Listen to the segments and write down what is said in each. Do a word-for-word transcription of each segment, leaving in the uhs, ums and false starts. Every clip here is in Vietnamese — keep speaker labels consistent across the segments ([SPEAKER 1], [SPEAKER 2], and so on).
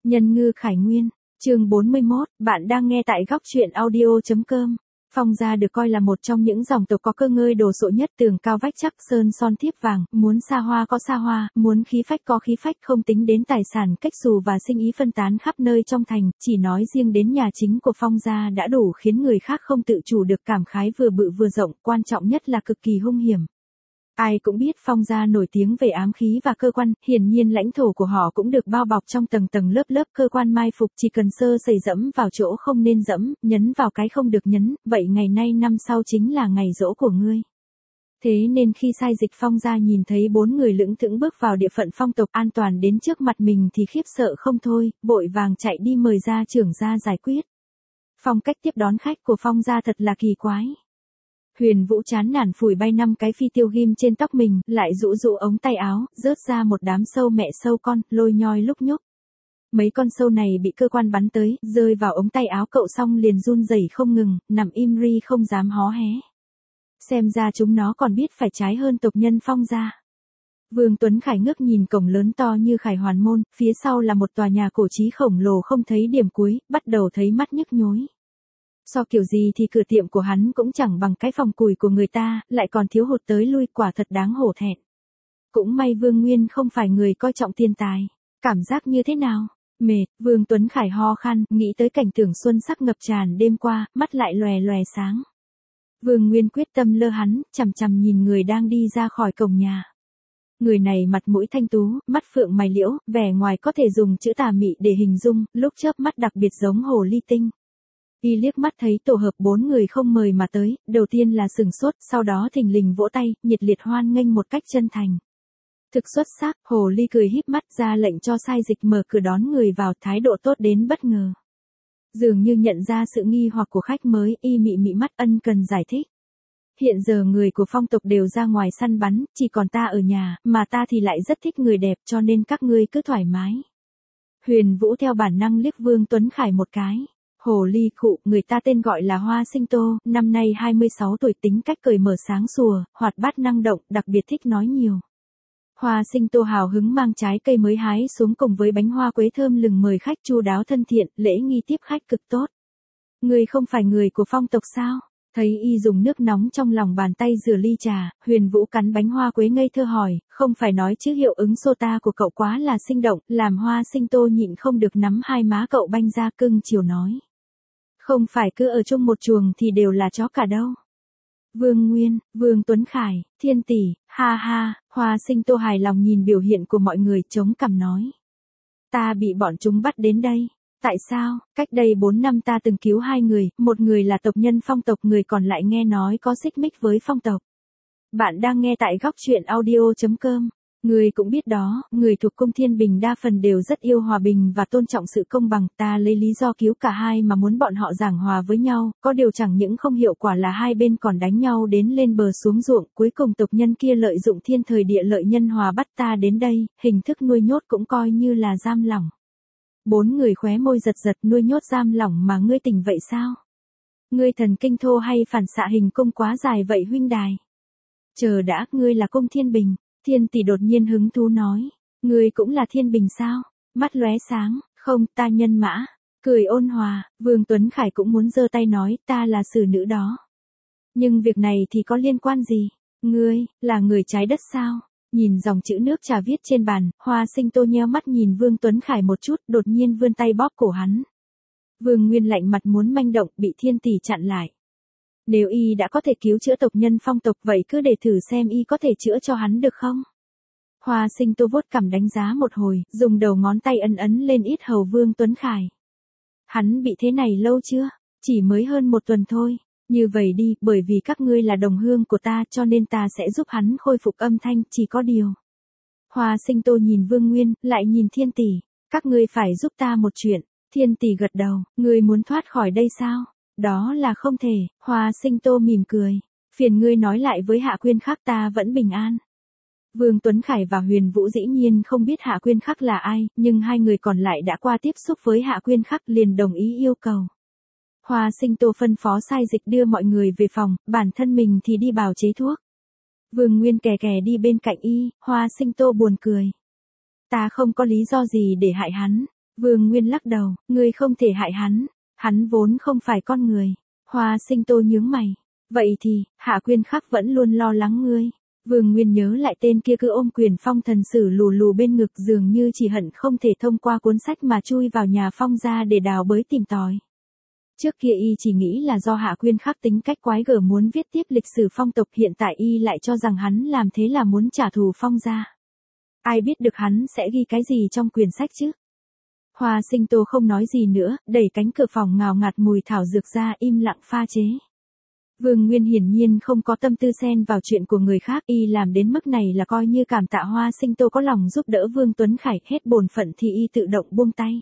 [SPEAKER 1] Nhân ngư Khải Nguyên, chương bốn mươi mốt, bạn đang nghe tại góc truyện audio.com. Phong gia được coi là một trong những dòng tộc có cơ ngơi đồ sộ nhất, tường cao vách chắc, sơn son thiếp vàng, muốn xa hoa có xa hoa, muốn khí phách có khí phách, không tính đến tài sản cách xù và sinh ý phân tán khắp nơi trong thành, chỉ nói riêng đến nhà chính của Phong gia đã đủ khiến người khác không tự chủ được cảm khái, vừa bự vừa rộng, quan trọng nhất là cực kỳ hung hiểm. Ai cũng biết Phong gia nổi tiếng về ám khí và cơ quan, hiển nhiên lãnh thổ của họ cũng được bao bọc trong tầng tầng lớp lớp cơ quan mai phục, chỉ cần sơ sẩy dẫm vào chỗ không nên dẫm, nhấn vào cái không được nhấn, vậy ngày nay năm sau chính là ngày giỗ của ngươi. Thế nên khi sai dịch Phong gia nhìn thấy bốn người lững thững bước vào địa phận phong tộc an toàn đến trước mặt mình thì khiếp sợ không thôi, vội vàng chạy đi mời gia trưởng ra giải quyết. Phong cách tiếp đón khách của Phong gia thật là kỳ quái. Huyền Vũ chán nản phủi bay năm cái phi tiêu ghim trên tóc mình, lại rũ rũ ống tay áo, rớt ra một đám sâu mẹ sâu con, lôi nhoi lúc nhúc. Mấy con sâu này bị cơ quan bắn tới, rơi vào ống tay áo cậu xong liền run rẩy không ngừng, nằm im ri không dám hó hé. Xem ra chúng nó còn biết phải trái hơn tộc nhân Phong gia. Vương Tuấn Khải ngước nhìn cổng lớn to như Khải Hoàn Môn, phía sau là một tòa nhà cổ chí khổng lồ không thấy điểm cuối, bắt đầu thấy mắt nhức nhối. So kiểu gì thì cửa tiệm của hắn cũng chẳng bằng cái phòng củi của người ta, lại còn thiếu hụt tới lui, quả thật đáng hổ thẹn. Cũng may Vương Nguyên không phải người coi trọng tiền tài. Cảm giác như thế nào? Mệt, Vương Tuấn Khải ho khan, nghĩ tới cảnh tượng xuân sắc ngập tràn đêm qua, mắt lại lòe lòe sáng. Vương Nguyên quyết tâm lơ hắn, chằm chằm nhìn người đang đi ra khỏi cổng nhà. Người này mặt mũi thanh tú, mắt phượng mày liễu, vẻ ngoài có thể dùng chữ tà mị để hình dung, lúc chớp mắt đặc biệt giống hồ ly tinh. Y liếc mắt thấy tổ hợp bốn người không mời mà tới, đầu tiên là sừng sốt, sau đó thình lình vỗ tay, nhiệt liệt hoan nghênh một cách chân thành. Thực xuất sắc, hồ ly cười híp mắt ra lệnh cho sai dịch mở cửa đón người vào, thái độ tốt đến bất ngờ. Dường như nhận ra sự nghi hoặc của khách mới, y mị mị mắt ân cần giải thích. Hiện giờ người của Phong tộc đều ra ngoài săn bắn, chỉ còn ta ở nhà, mà ta thì lại rất thích người đẹp, cho nên các ngươi cứ thoải mái. Huyền Vũ theo bản năng liếc Vương Tuấn Khải một cái. Hồ ly khụ, người ta tên gọi là Hoa Sinh Tô, năm nay hai mươi sáu tuổi, tính cách cởi mở sáng sủa, hoạt bát năng động, đặc biệt thích nói nhiều. Hoa Sinh Tô hào hứng mang trái cây mới hái xuống cùng với bánh hoa quế thơm lừng mời khách chu đáo thân thiện, lễ nghi tiếp khách cực tốt. Người không phải người của Phong tộc sao? Thấy y dùng nước nóng trong lòng bàn tay rửa ly trà, Huyền Vũ cắn bánh hoa quế ngây thơ hỏi, không phải nói chứ hiệu ứng sota của cậu quá là sinh động, làm Hoa Sinh Tô nhịn không được nắm hai má cậu banh ra cưng chiều nói. Không phải cứ ở chung một chuồng thì đều là chó cả đâu. Vương Nguyên, Vương Tuấn Khải, Thiên Tỷ, ha ha, Hoa Sinh Tô hài lòng nhìn biểu hiện của mọi người, chống cằm nói. Ta bị bọn chúng bắt đến đây. Tại sao? Cách đây bốn năm ta từng cứu hai người, một người là tộc nhân Phong tộc, người còn lại nghe nói có xích mích với Phong tộc. Bạn đang nghe tại góc truyện audio.com. Người cũng biết đó, người thuộc cung Thiên Bình đa phần đều rất yêu hòa bình và tôn trọng sự công bằng, ta lấy lý do cứu cả hai mà muốn bọn họ giảng hòa với nhau, có điều chẳng những không hiệu quả là hai bên còn đánh nhau đến lên bờ xuống ruộng, cuối cùng tộc nhân kia lợi dụng thiên thời địa lợi nhân hòa bắt ta đến đây, hình thức nuôi nhốt cũng coi như là giam lỏng. Bốn người khóe môi giật giật, nuôi nhốt giam lỏng mà ngươi tỉnh vậy sao? Ngươi thần kinh thô hay phản xạ hình cung quá dài vậy huynh đài? Chờ đã, ngươi là cung Thiên Bình. Thiên Tỷ đột nhiên hứng thú nói, ngươi cũng là Thiên Bình sao? Mắt lóe sáng, không, ta nhân mã. Cười ôn hòa, Vương Tuấn Khải cũng muốn giơ tay nói, ta là xử nữ đó. Nhưng việc này thì có liên quan gì? Ngươi, là người trái đất sao? Nhìn dòng chữ nước trà viết trên bàn, Hoa Sinh Tô nheo mắt nhìn Vương Tuấn Khải một chút, đột nhiên vươn tay bóp cổ hắn. Vương Nguyên lạnh mặt muốn manh động, bị Thiên Tỷ chặn lại. Nếu y đã có thể cứu chữa tộc nhân Phong tộc, vậy cứ để thử xem y có thể chữa cho hắn được không? Hoa Sinh Tô vuốt cằm đánh giá một hồi, dùng đầu ngón tay ấn ấn lên yết hầu Vương Tuấn Khải. Hắn bị thế này lâu chưa? Chỉ mới hơn một tuần thôi. Như vậy đi, bởi vì các ngươi là đồng hương của ta cho nên ta sẽ giúp hắn khôi phục âm thanh, chỉ có điều. Hoa Sinh Tô nhìn Vương Nguyên, lại nhìn Thiên Tỷ. Các ngươi phải giúp ta một chuyện. Thiên Tỷ gật đầu, ngươi muốn thoát khỏi đây sao? Đó là không thể, Hoa Sinh Tô mỉm cười. Phiền ngươi nói lại với Hạ Quyên Khắc ta vẫn bình an. Vương Tuấn Khải và Huyền Vũ dĩ nhiên không biết Hạ Quyên Khắc là ai, nhưng hai người còn lại đã qua tiếp xúc với Hạ Quyên Khắc liền đồng ý yêu cầu. Hoa Sinh Tô phân phó sai dịch đưa mọi người về phòng, bản thân mình thì đi bào chế thuốc. Vương Nguyên kè kè đi bên cạnh y, Hoa Sinh Tô buồn cười. Ta không có lý do gì để hại hắn. Vương Nguyên lắc đầu, ngươi không thể hại hắn, hắn vốn không phải con người. Hoa Sinh Tô nhướng mày, vậy thì, Hạ Quyên Khắc vẫn luôn lo lắng ngươi. Vương Nguyên nhớ lại tên kia cứ ôm Quyền Phong thần sử lù lù bên ngực, dường như chỉ hận không thể thông qua cuốn sách mà chui vào nhà Phong gia để đào bới tìm tòi. Trước kia y chỉ nghĩ là do Hạ Quyên Khắc tính cách quái gở muốn viết tiếp lịch sử Phong tộc, hiện tại y lại cho rằng hắn làm thế là muốn trả thù Phong gia. Ai biết được hắn sẽ ghi cái gì trong quyển sách chứ? Hoa Sinh Tô không nói gì nữa, đẩy cánh cửa phòng ngào ngạt mùi thảo dược ra, im lặng pha chế. Vương Nguyên hiển nhiên không có tâm tư xen vào chuyện của người khác, y làm đến mức này là coi như cảm tạ Hoa Sinh Tô có lòng giúp đỡ Vương Tuấn Khải, hết bổn phận thì y tự động buông tay.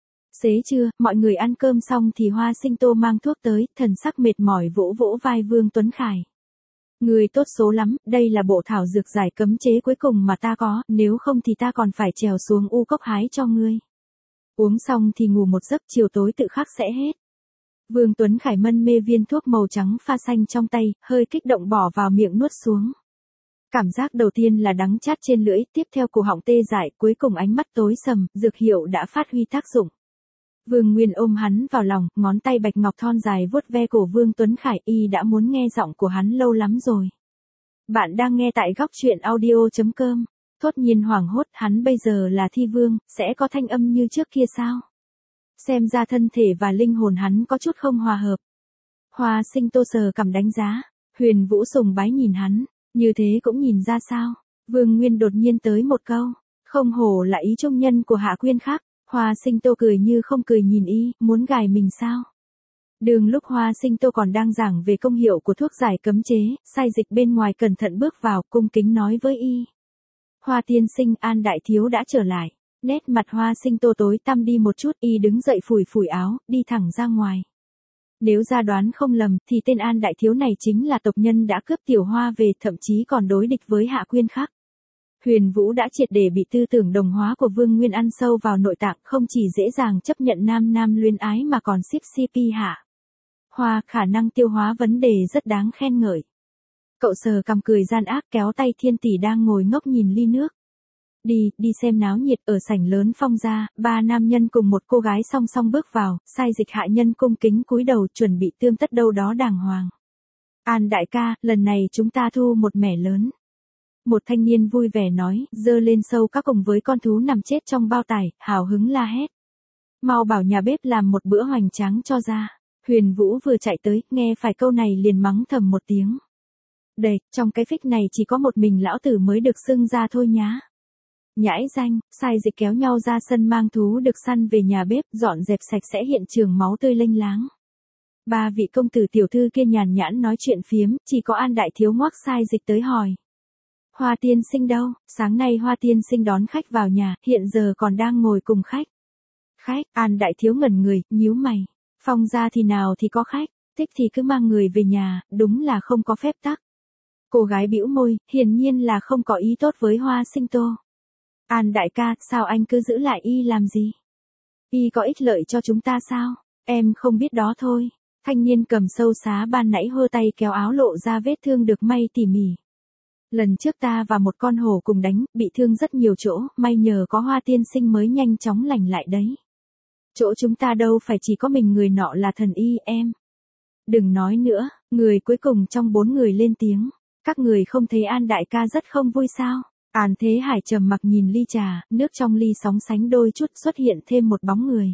[SPEAKER 1] Xế trưa, mọi người ăn cơm xong thì Hoa Sinh Tô mang thuốc tới, thần sắc mệt mỏi vỗ vỗ vai Vương Tuấn Khải. Người tốt số lắm, đây là bộ thảo dược giải cấm chế cuối cùng mà ta có, nếu không thì ta còn phải trèo xuống U Cốc hái cho ngươi. Uống xong thì ngủ một giấc, chiều tối tự khắc sẽ hết. Vương Tuấn Khải mân mê viên thuốc màu trắng pha xanh trong tay, hơi kích động bỏ vào miệng nuốt xuống. Cảm giác đầu tiên là đắng chát trên lưỡi, tiếp theo cổ họng tê dại, cuối cùng ánh mắt tối sầm, dược hiệu đã phát huy tác dụng. Vương Nguyên ôm hắn vào lòng, ngón tay bạch ngọc thon dài vuốt ve cổ Vương Tuấn Khải, y đã muốn nghe giọng của hắn lâu lắm rồi. Bạn đang nghe tại góc truyện audio chấm com. Thốt nhiên hoảng hốt, hắn bây giờ là thi vương, sẽ có thanh âm như trước kia sao? Xem ra thân thể và linh hồn hắn có chút không hòa hợp. Hoa Sinh Tô sờ cằm đánh giá, Huyền Vũ sùng bái nhìn hắn, như thế cũng nhìn ra sao? Vương Nguyên đột nhiên tới một câu, không hổ là ý trung nhân của Hạ Quyên Khắc. Hoa Sinh Tô cười như không cười nhìn y, muốn gài mình sao? Đường lúc Hoa Sinh Tô còn đang giảng về công hiệu của thuốc giải cấm chế, sai dịch bên ngoài cẩn thận bước vào, cung kính nói với y. Hoa tiên sinh, An đại thiếu đã trở lại. Nét mặt Hoa Sinh Tô tối tăm đi một chút, y đứng dậy phủi phủi áo, đi thẳng ra ngoài. Nếu ra đoán không lầm, thì tên An đại thiếu này chính là tộc nhân đã cướp Tiểu Hoa về, thậm chí còn đối địch với Hạ Quyên Khắc. Huyền Vũ đã triệt để bị tư tưởng đồng hóa của Vương Nguyên ăn sâu vào nội tạng, không chỉ dễ dàng chấp nhận nam nam luyến ái mà còn ship xê pê hạ. Hoa, khả năng tiêu hóa vấn đề rất đáng khen ngợi. Cậu sờ cằm cười gian ác, kéo tay Thiên Tỷ đang ngồi ngốc nhìn ly nước. Đi, đi xem náo nhiệt. Ở sảnh lớn Phong gia, ba nam nhân cùng một cô gái song song bước vào, sai dịch hạ nhân cung kính cúi đầu chuẩn bị tươm tất đâu đó đàng hoàng. An đại ca, lần này chúng ta thu một mẻ lớn. Một thanh niên vui vẻ nói, giơ lên sâu các cùng với con thú nằm chết trong bao tải, hào hứng la hét. Mau bảo nhà bếp làm một bữa hoành tráng cho ra. Huyền Vũ vừa chạy tới, nghe phải câu này liền mắng thầm một tiếng. Đây, trong cái phích này chỉ có một mình lão tử mới được xưng ra thôi nhá. Nhãi danh, sai dịch kéo nhau ra sân mang thú được săn về nhà bếp, dọn dẹp sạch sẽ hiện trường máu tươi lênh láng. Ba vị công tử tiểu thư kia nhàn nhãn nói chuyện phiếm, chỉ có An đại thiếu ngoắc sai dịch tới hỏi. Hoa tiên sinh đâu? Sáng nay Hoa tiên sinh đón khách vào nhà, hiện giờ còn đang ngồi cùng khách. Khách? An đại thiếu ngẩn người, nhíu mày. Phong gia thì nào thì có khách, thích thì cứ mang người về nhà, đúng là không có phép tắc. Cô gái bĩu môi, hiển nhiên là không có ý tốt với Hoa Sinh Tô. An đại ca, sao anh cứ giữ lại y làm gì? Y có ích lợi cho chúng ta sao? Em không biết đó thôi. Thanh niên cầm sâu xá ban nãy hơ tay kéo áo lộ ra vết thương được may tỉ mỉ. Lần trước ta và một con hổ cùng đánh, bị thương rất nhiều chỗ, may nhờ có Hoa tiên sinh mới nhanh chóng lành lại đấy. Chỗ chúng ta đâu phải chỉ có mình người nọ là thần y em. Đừng nói nữa, người cuối cùng trong bốn người lên tiếng. Các người không thấy An đại ca rất không vui sao? An Thế Hải trầm mặc nhìn ly trà, nước trong ly sóng sánh đôi chút, xuất hiện thêm một bóng người.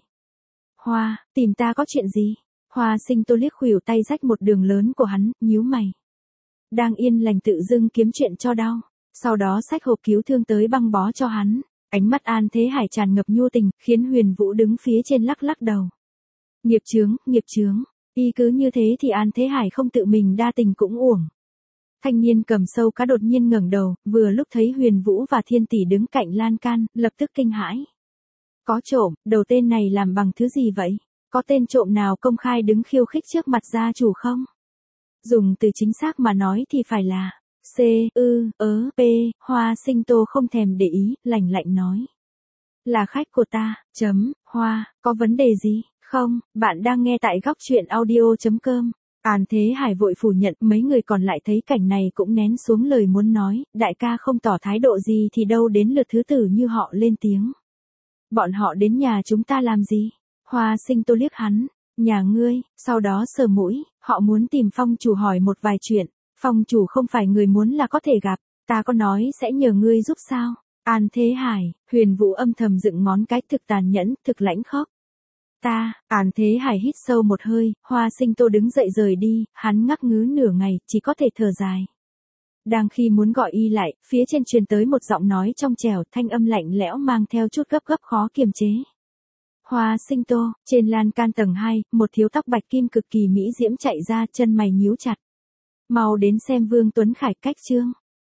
[SPEAKER 1] Hoa, tìm ta có chuyện gì? Hoa Sinh Tô liếc khuỷu tay rách một đường lớn của hắn, nhíu mày. Đang yên lành tự dưng kiếm chuyện cho đau. Sau đó xách hộp cứu thương tới băng bó cho hắn. Ánh mắt An Thế Hải tràn ngập nhu tình, khiến Huyền Vũ đứng phía trên lắc lắc đầu. Nghiệp chướng, nghiệp chướng. Y cứ như thế thì An Thế Hải không tự mình đa tình cũng uổng. Thanh niên cầm sâu cá đột nhiên ngẩng đầu, vừa lúc thấy Huyền Vũ và Thiên Tỷ đứng cạnh lan can, lập tức kinh hãi. Có trộm, đầu tên này làm bằng thứ gì vậy? Có tên trộm nào công khai đứng khiêu khích trước mặt gia chủ không? Dùng từ chính xác mà nói thì phải là C, ư, ớ, P, Hoa Sinh Tô không thèm để ý, lạnh lạnh nói. Là khách của ta, chấm, Hoa, có vấn đề gì? Không, bạn đang nghe tại góc truyện audio chấm com. An Thế Hải vội phủ nhận, mấy người còn lại thấy cảnh này cũng nén xuống lời muốn nói, đại ca không tỏ thái độ gì thì đâu đến lượt thứ tử như họ lên tiếng. Bọn họ đến nhà chúng ta làm gì? Hoa Sinh Tô liếc hắn, nhà ngươi, sau đó sờ mũi, họ muốn tìm phong chủ hỏi một vài chuyện, phong chủ không phải người muốn là có thể gặp, ta có nói sẽ nhờ ngươi giúp sao? An Thế Hải, Huyền Vũ âm thầm dựng ngón cái, thực tàn nhẫn, thực lãnh khốc. Ta, An Thế Hải hít sâu một hơi, Hoa Sinh Tô đứng dậy rời đi, hắn ngắc ngứ nửa ngày, chỉ có thể thở dài. Đang khi muốn gọi y lại, phía trên truyền tới một giọng nói trong trẻo, thanh âm lạnh lẽo mang theo chút gấp gấp khó kiềm chế. Hoa Sinh Tô, trên lan can tầng hai, một thiếu tóc bạch kim cực kỳ mỹ diễm chạy ra, chân mày nhíu chặt. Mau đến xem Vương Tuấn Khải cách chương.